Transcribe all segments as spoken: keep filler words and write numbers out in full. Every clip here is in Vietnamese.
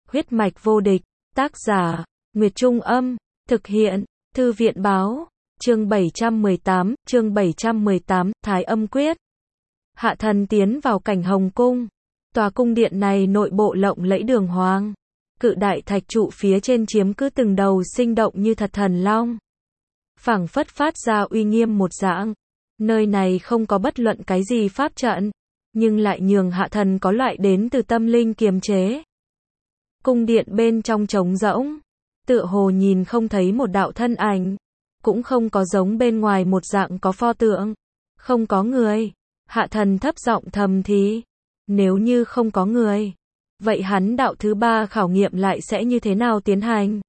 Huyết mạch vô địch, tác giả, Nguyệt Trung Âm, thực hiện, Thư viện Báo, chương bảy trăm mười tám, chương bảy trăm mười tám, Thái Âm Quyết. Hạ thần tiến vào cảnh Hồng Cung. Tòa cung điện này nội bộ lộng lẫy đường hoàng. Cự đại thạch trụ phía trên chiếm cứ từng đầu sinh động như thật thần long. Phảng phất phát ra uy nghiêm một dạng. Nơi này không có bất luận cái gì pháp trận, nhưng lại nhường hạ thần có loại đến từ tâm linh kiềm chế. Cung điện bên trong trống rỗng, tựa hồ nhìn không thấy một đạo thân ảnh, cũng không có giống bên ngoài một dạng có pho tượng, không có người. Hạ thần thấp giọng thầm thì, nếu như không có người, vậy hắn đạo thứ ba khảo nghiệm lại sẽ như thế nào tiến hành?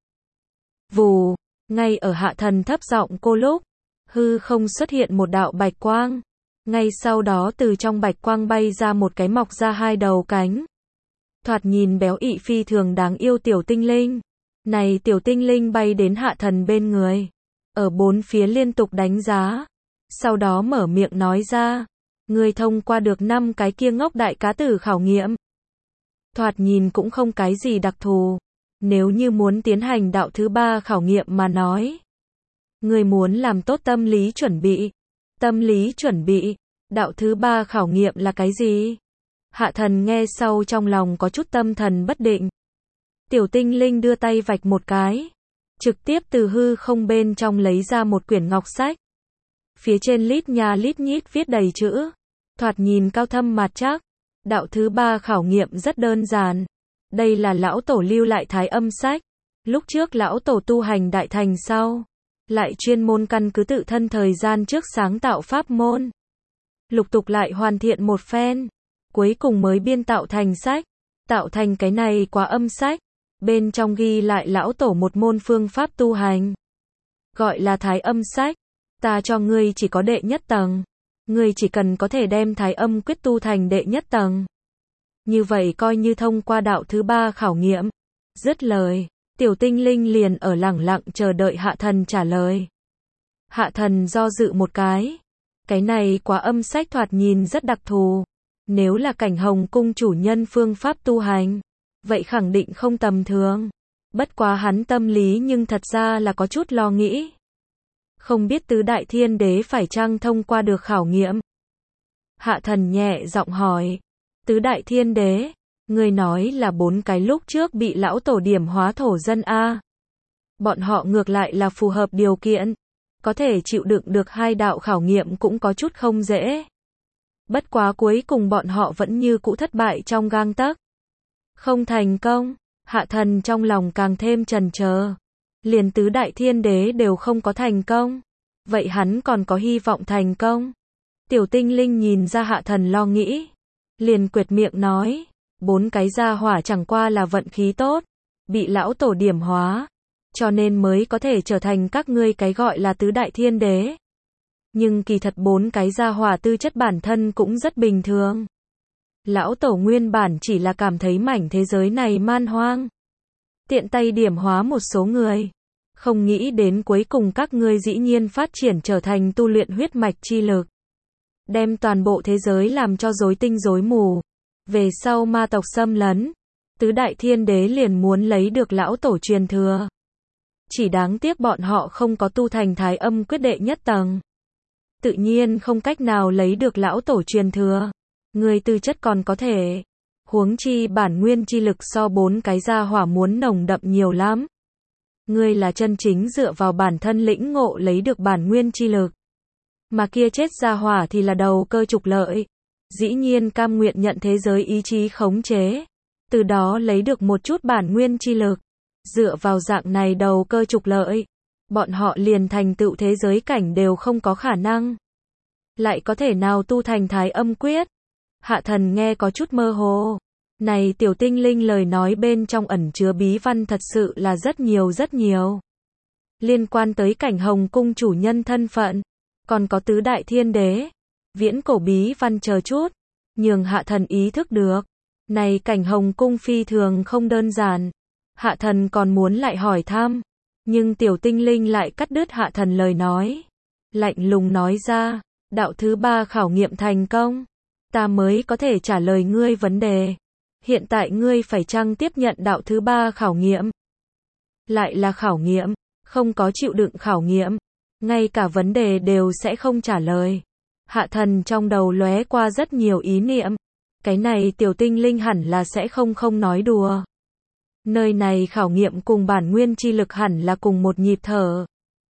Vù, ngay ở hạ thần thấp giọng cô lúc, hư không xuất hiện một đạo bạch quang, ngay sau đó từ trong bạch quang bay ra một cái mọc ra hai đầu cánh. Thoạt nhìn béo ị phi thường đáng yêu tiểu tinh linh. Này tiểu tinh linh bay đến hạ thần bên người, ở bốn phía liên tục đánh giá, sau đó mở miệng nói ra, người thông qua được năm cái kia ngốc đại cá tử khảo nghiệm. Thoạt nhìn cũng không cái gì đặc thù, nếu như muốn tiến hành đạo thứ ba khảo nghiệm mà nói. Người muốn làm tốt tâm lý chuẩn bị. Tâm lý chuẩn bị, đạo thứ ba khảo nghiệm là cái gì? Hạ thần nghe sau trong lòng có chút tâm thần bất định. Tiểu tinh linh đưa tay vạch một cái, trực tiếp từ hư không bên trong lấy ra một quyển ngọc sách. Phía trên lít nha lít nhít viết đầy chữ, thoạt nhìn cao thâm mạt chắc. Đạo thứ ba khảo nghiệm rất đơn giản. Đây là lão tổ lưu lại thái âm sách. Lúc trước lão tổ tu hành đại thành sau, lại chuyên môn căn cứ tự thân thời gian trước sáng tạo pháp môn, lục tục lại hoàn thiện một phen, cuối cùng mới biên tạo thành sách, tạo thành cái này quá âm sách. Bên trong ghi lại lão tổ một môn phương pháp tu hành, gọi là thái âm sách. Ta cho ngươi chỉ có đệ nhất tầng, ngươi chỉ cần có thể đem thái âm quyết tu thành đệ nhất tầng, như vậy coi như thông qua đạo thứ ba khảo nghiệm. Dứt lời, tiểu tinh linh liền ở lẳng lặng chờ đợi hạ thần trả lời. Hạ thần do dự một cái, cái này quá âm sách thoạt nhìn rất đặc thù, nếu là cảnh Hồng Cung chủ nhân phương pháp tu hành, vậy khẳng định không tầm thường. Bất quá hắn tâm lý nhưng thật ra là có chút lo nghĩ. Không biết tứ đại thiên đế phải chăng thông qua được khảo nghiệm? Hạ thần nhẹ giọng hỏi, tứ đại thiên đế, người nói là bốn cái lúc trước bị lão tổ điểm hóa thổ dân a? Bọn họ ngược lại là phù hợp điều kiện, có thể chịu đựng được hai đạo khảo nghiệm cũng có chút không dễ. Bất quá cuối cùng bọn họ vẫn như cũ thất bại trong gang tấc. Không thành công, hạ thần trong lòng càng thêm chần chờ. Liền tứ đại thiên đế đều không có thành công, vậy hắn còn có hy vọng thành công? Tiểu tinh linh nhìn ra hạ thần lo nghĩ, liền quệt miệng nói, bốn cái gia hỏa chẳng qua là vận khí tốt, bị lão tổ điểm hóa, cho nên mới có thể trở thành các ngươi cái gọi là tứ đại thiên đế. Nhưng kỳ thật bốn cái gia hỏa tư chất bản thân cũng rất bình thường. Lão tổ nguyên bản chỉ là cảm thấy mảnh thế giới này man hoang, tiện tay điểm hóa một số người, không nghĩ đến cuối cùng các ngươi dĩ nhiên phát triển trở thành tu luyện huyết mạch chi lực, đem toàn bộ thế giới làm cho rối tinh rối mù. Về sau ma tộc xâm lấn, tứ đại thiên đế liền muốn lấy được lão tổ truyền thừa. Chỉ đáng tiếc bọn họ không có tu thành thái âm quyết đệ nhất tầng, tự nhiên không cách nào lấy được lão tổ truyền thừa. Người tư chất còn có thể, huống chi bản nguyên chi lực so bốn cái gia hỏa muốn nồng đậm nhiều lắm. Ngươi là chân chính dựa vào bản thân lĩnh ngộ lấy được bản nguyên chi lực, mà kia chết gia hỏa thì là đầu cơ trục lợi, dĩ nhiên cam nguyện nhận thế giới ý chí khống chế, từ đó lấy được một chút bản nguyên chi lực. Dựa vào dạng này đầu cơ trục lợi, bọn họ liền thành tựu thế giới cảnh đều không có khả năng, lại có thể nào tu thành thái âm quyết? Hạ thần nghe có chút mơ hồ. Này tiểu tinh linh lời nói bên trong ẩn chứa bí văn thật sự là rất nhiều rất nhiều. Liên quan tới cảnh Hồng Cung chủ nhân thân phận, còn có tứ đại thiên đế, viễn cổ bí văn chờ chút, nhường hạ thần ý thức được. Này cảnh Hồng Cung phi thường không đơn giản. Hạ thần còn muốn lại hỏi thăm, nhưng tiểu tinh linh lại cắt đứt hạ thần lời nói. Lạnh lùng nói ra, đạo thứ ba khảo nghiệm thành công, ta mới có thể trả lời ngươi vấn đề. Hiện tại ngươi phải chăng tiếp nhận đạo thứ ba khảo nghiệm? Lại là khảo nghiệm, không có chịu đựng khảo nghiệm, ngay cả vấn đề đều sẽ không trả lời. Hạ thần trong đầu lóe qua rất nhiều ý niệm. Cái này tiểu tinh linh hẳn là sẽ không không nói đùa. Nơi này khảo nghiệm cùng bản nguyên chi lực hẳn là cùng một nhịp thở.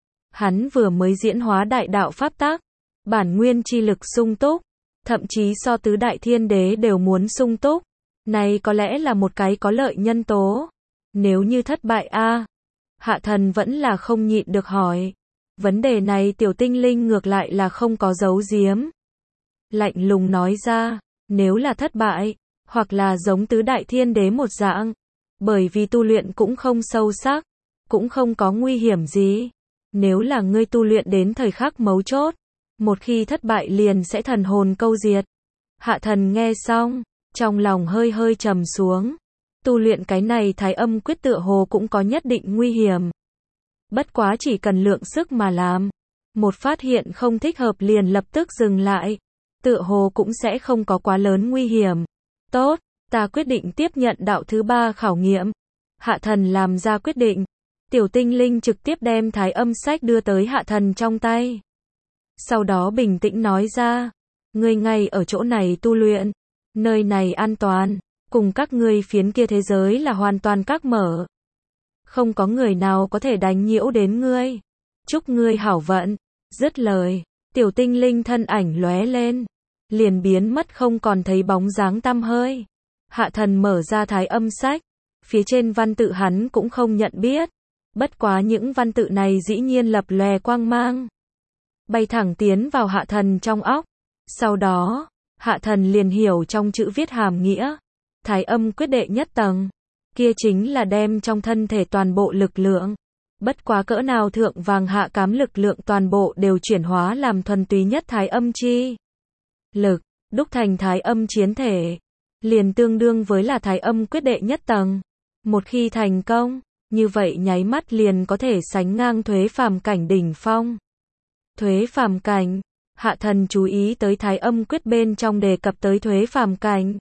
Hắn vừa mới diễn hóa đại đạo pháp tắc, bản nguyên chi lực sung túc, thậm chí so tứ đại thiên đế đều muốn sung túc. Này có lẽ là một cái có lợi nhân tố. Nếu như thất bại a, Hạ thần vẫn là không nhịn được hỏi. Vấn đề này tiểu tinh linh ngược lại là không có giấu giếm. Lạnh lùng nói ra, nếu là thất bại, hoặc là giống tứ đại thiên đế một dạng, bởi vì tu luyện cũng không sâu sắc, cũng không có nguy hiểm gì. Nếu là ngươi tu luyện đến thời khắc mấu chốt, một khi thất bại liền sẽ thần hồn câu diệt. Hạ thần nghe xong, trong lòng hơi hơi trầm xuống. Tu luyện cái này thái âm quyết tựa hồ cũng có nhất định nguy hiểm. Bất quá chỉ cần lượng sức mà làm. Một phát hiện không thích hợp liền lập tức dừng lại. Tựa hồ cũng sẽ không có quá lớn nguy hiểm. Tốt, ta quyết định tiếp nhận đạo thứ ba khảo nghiệm. Hạ thần làm ra quyết định. Tiểu tinh linh trực tiếp đem thái âm sách đưa tới hạ thần trong tay. Sau đó bình tĩnh nói ra. Ngươi ngay ở chỗ này tu luyện. Nơi này an toàn. Cùng các ngươi phiến kia thế giới là hoàn toàn các mở. Không có người nào có thể đánh nhiễu đến ngươi. Chúc ngươi hảo vận. Dứt lời, tiểu tinh linh thân ảnh lóe lên, liền biến mất không còn thấy bóng dáng tăm hơi. Hạ thần mở ra thái âm sách, phía trên văn tự hắn cũng không nhận biết. Bất quá những văn tự này dĩ nhiên lập lòe quang mang, bay thẳng tiến vào hạ thần trong óc. Sau đó, hạ thần liền hiểu trong chữ viết hàm nghĩa. Thái âm quyết đệ nhất tầng, kia chính là đem trong thân thể toàn bộ lực lượng, bất quá cỡ nào thượng vàng hạ cám lực lượng toàn bộ đều chuyển hóa làm thuần túy nhất thái âm chi lực, đúc thành thái âm chiến thể, liền tương đương với là thái âm quyết đệ nhất tầng. Một khi thành công, như vậy nháy mắt liền có thể sánh ngang thuế phàm cảnh đỉnh phong. Thuế phàm cảnh, hạ thần chú ý tới thái âm quyết bên trong đề cập tới thuế phàm cảnh.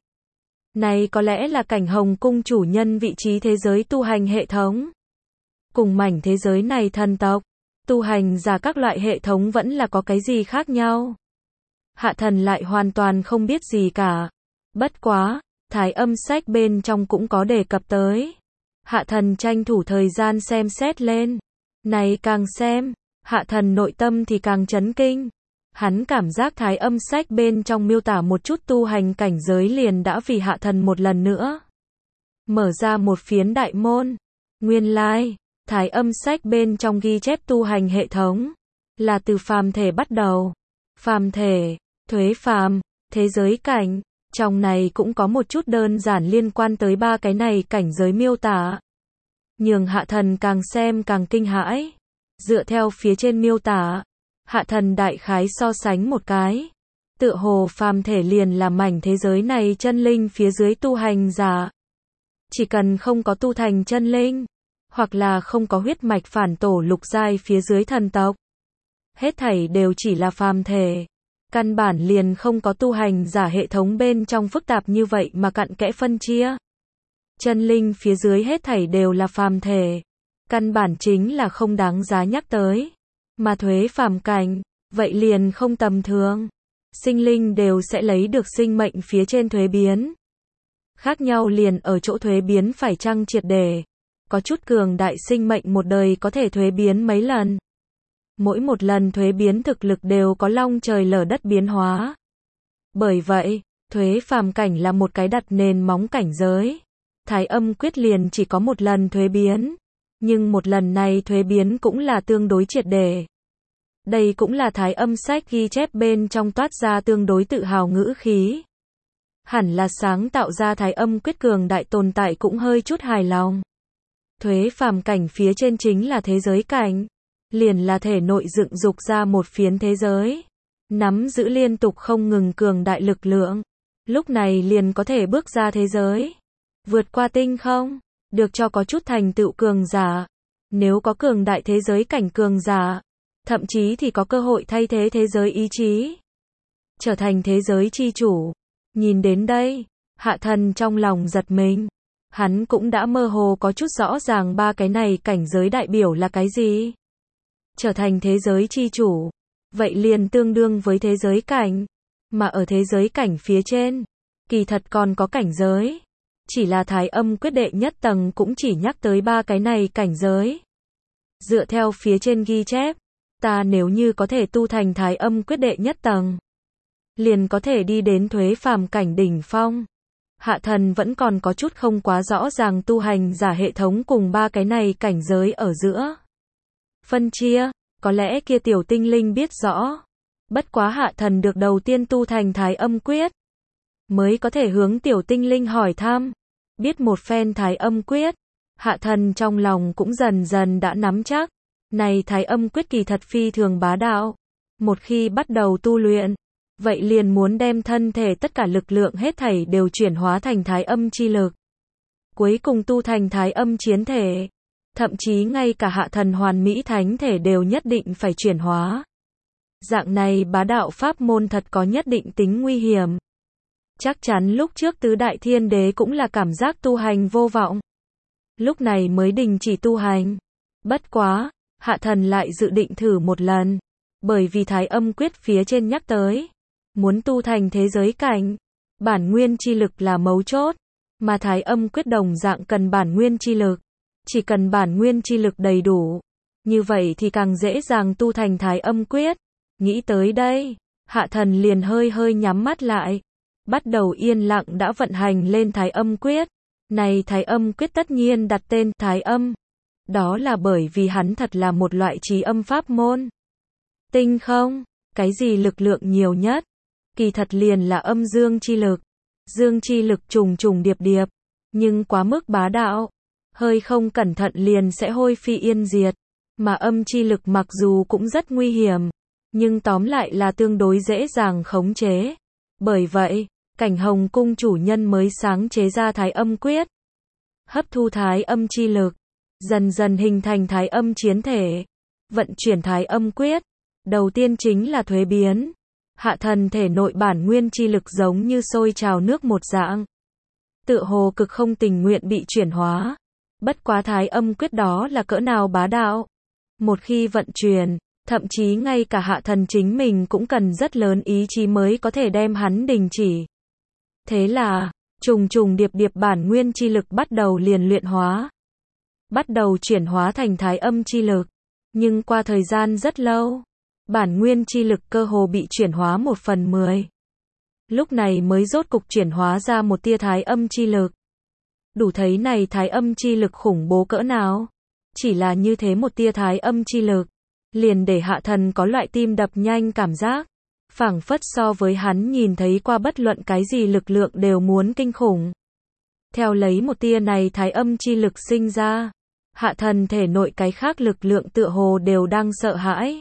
Này có lẽ là cảnh Hồng Cung chủ nhân vị trí thế giới tu hành hệ thống. Cùng mảnh thế giới này thần tộc, tu hành giả các loại hệ thống vẫn là có cái gì khác nhau. Hạ thần lại hoàn toàn không biết gì cả. Bất quá, thái âm sách bên trong cũng có đề cập tới. Hạ thần tranh thủ thời gian xem xét lên. Này càng xem, hạ thần nội tâm thì càng chấn kinh. Hắn cảm giác thái âm sách bên trong miêu tả một chút tu hành cảnh giới liền đã vì hạ thần một lần nữa mở ra một phiến đại môn. Nguyên lai, thái âm sách bên trong ghi chép tu hành hệ thống là từ phàm thể bắt đầu. Phàm thể, thuế phàm, thế giới cảnh, trong này cũng có một chút đơn giản liên quan tới ba cái này cảnh giới miêu tả. Nhường hạ thần càng xem càng kinh hãi. Dựa theo phía trên miêu tả, hạ thần đại khái so sánh một cái. Tựa hồ phàm thể liền là mảnh thế giới này chân linh phía dưới tu hành giả. Chỉ cần không có tu thành chân linh, hoặc là không có huyết mạch phản tổ lục giai phía dưới thần tộc, hết thảy đều chỉ là phàm thể. Căn bản liền không có tu hành giả hệ thống bên trong phức tạp như vậy mà cặn kẽ phân chia. Chân linh phía dưới hết thảy đều là phàm thể. Căn bản chính là không đáng giá nhắc tới. Mà thuế phàm cảnh, vậy liền không tầm thường. Sinh linh đều sẽ lấy được sinh mệnh phía trên thuế biến. Khác nhau liền ở chỗ thuế biến phải chăng triệt để. Có chút cường đại sinh mệnh một đời có thể thuế biến mấy lần. Mỗi một lần thuế biến thực lực đều có long trời lở đất biến hóa. Bởi vậy, thuế phàm cảnh là một cái đặt nền móng cảnh giới. Thái âm quyết liền chỉ có một lần thuế biến. Nhưng một lần này thuế biến cũng là tương đối triệt để. Đây cũng là thái âm sách ghi chép bên trong toát ra tương đối tự hào ngữ khí. Hẳn là sáng tạo ra thái âm quyết cường đại tồn tại cũng hơi chút hài lòng. Thuế phàm cảnh phía trên chính là thế giới cảnh. Liền là thể nội dựng dục ra một phiến thế giới. Nắm giữ liên tục không ngừng cường đại lực lượng. Lúc này liền có thể bước ra thế giới. Vượt qua tinh không. Được cho có chút thành tựu cường giả. Nếu có cường đại thế giới cảnh cường giả. Thậm chí thì có cơ hội thay thế thế giới ý chí. Trở thành thế giới chi chủ. Nhìn đến đây, Hạ thần trong lòng giật mình. Hắn cũng đã mơ hồ có chút rõ ràng ba cái này cảnh giới đại biểu là cái gì. Trở thành thế giới chi chủ. Vậy liền tương đương với thế giới cảnh. Mà ở thế giới cảnh phía trên, kỳ thật còn có cảnh giới. Chỉ là thái âm quyết đệ nhất tầng cũng chỉ nhắc tới ba cái này cảnh giới. Dựa theo phía trên ghi chép, ta nếu như có thể tu thành thái âm quyết đệ nhất tầng, liền có thể đi đến thuế phàm cảnh đỉnh phong. Hạ thần vẫn còn có chút không quá rõ ràng tu hành giả hệ thống cùng ba cái này cảnh giới ở giữa. Phân chia, có lẽ kia tiểu tinh linh biết rõ. Bất quá hạ thần được đầu tiên tu thành thái âm quyết, mới có thể hướng tiểu tinh linh hỏi thăm. Biết một phen thái âm quyết, hạ thần trong lòng cũng dần dần đã nắm chắc. Này thái âm quyết kỳ thật phi thường bá đạo. Một khi bắt đầu tu luyện, vậy liền muốn đem thân thể tất cả lực lượng hết thảy đều chuyển hóa thành thái âm chi lực. Cuối cùng tu thành thái âm chiến thể. Thậm chí ngay cả hạ thần hoàn mỹ thánh thể đều nhất định phải chuyển hóa. Dạng này bá đạo pháp môn thật có nhất định tính nguy hiểm. Chắc chắn lúc trước tứ đại thiên đế cũng là cảm giác tu hành vô vọng. Lúc này mới đình chỉ tu hành. Bất quá, hạ thần lại dự định thử một lần. Bởi vì thái âm quyết phía trên nhắc tới. Muốn tu thành thế giới cảnh. Bản nguyên chi lực là mấu chốt. Mà thái âm quyết đồng dạng cần bản nguyên chi lực. Chỉ cần bản nguyên chi lực đầy đủ. Như vậy thì càng dễ dàng tu thành thái âm quyết. Nghĩ tới đây, hạ thần liền hơi hơi nhắm mắt lại. Bắt đầu yên lặng đã vận hành lên thái âm quyết. Này thái âm quyết tất nhiên đặt tên thái âm. Đó là bởi vì hắn thật là một loại trí âm pháp môn. Tinh không, cái gì lực lượng nhiều nhất? Kỳ thật liền là âm dương chi lực. Dương chi lực trùng trùng điệp điệp. Nhưng quá mức bá đạo. Hơi không cẩn thận liền sẽ hôi phi yên diệt. Mà âm chi lực mặc dù cũng rất nguy hiểm. Nhưng tóm lại là tương đối dễ dàng khống chế. Bởi vậy, Cảnh Hồng cung chủ nhân mới sáng chế ra thái âm quyết. Hấp thu thái âm chi lực. Dần dần hình thành thái âm chiến thể. Vận chuyển thái âm quyết. Đầu tiên chính là thuế biến. Hạ thần thể nội bản nguyên chi lực giống như sôi trào nước một dạng. Tựa hồ cực không tình nguyện bị chuyển hóa. Bất quá thái âm quyết đó là cỡ nào bá đạo. Một khi vận chuyển, thậm chí ngay cả hạ thần chính mình cũng cần rất lớn ý chí mới có thể đem hắn đình chỉ. Thế là, trùng trùng điệp điệp bản nguyên chi lực bắt đầu liền luyện hóa. Bắt đầu chuyển hóa thành thái âm chi lực. Nhưng qua thời gian rất lâu, bản nguyên chi lực cơ hồ bị chuyển hóa một phần mười. Lúc này mới rốt cục chuyển hóa ra một tia thái âm chi lực. Đủ thấy này thái âm chi lực khủng bố cỡ nào. Chỉ là như thế một tia thái âm chi lực. Liền để hạ thần có loại tim đập nhanh cảm giác. Phảng phất so với hắn nhìn thấy qua bất luận cái gì lực lượng đều muốn kinh khủng. Theo lấy một tia này thái âm chi lực sinh ra. Hạ thần thể nội cái khác lực lượng tựa hồ đều đang sợ hãi.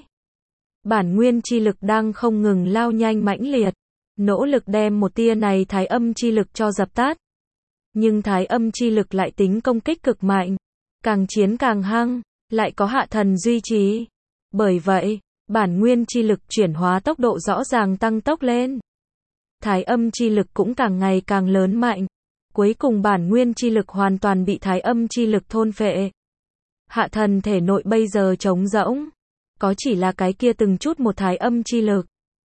Bản nguyên chi lực đang không ngừng lao nhanh mãnh liệt. Nỗ lực đem một tia này thái âm chi lực cho dập tắt. Nhưng thái âm chi lực lại tính công kích cực mạnh. Càng chiến càng hăng. Lại có hạ thần duy trì. Bởi vậy, bản nguyên chi lực chuyển hóa tốc độ rõ ràng tăng tốc lên. Thái âm chi lực cũng càng ngày càng lớn mạnh. Cuối cùng bản nguyên chi lực hoàn toàn bị thái âm chi lực thôn phệ. Hạ thần thể nội bây giờ trống rỗng. Có chỉ là cái kia từng chút một thái âm chi lực.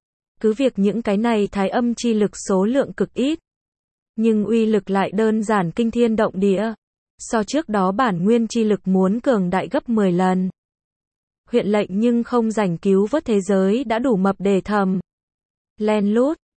Cứ việc những cái này thái âm chi lực số lượng cực ít. Nhưng uy lực lại đơn giản kinh thiên động địa. So trước đó bản nguyên chi lực muốn cường đại gấp mười lần. Huyện lệnh nhưng không rảnh cứu vớt thế giới đã đủ mập để thầm. Len lút,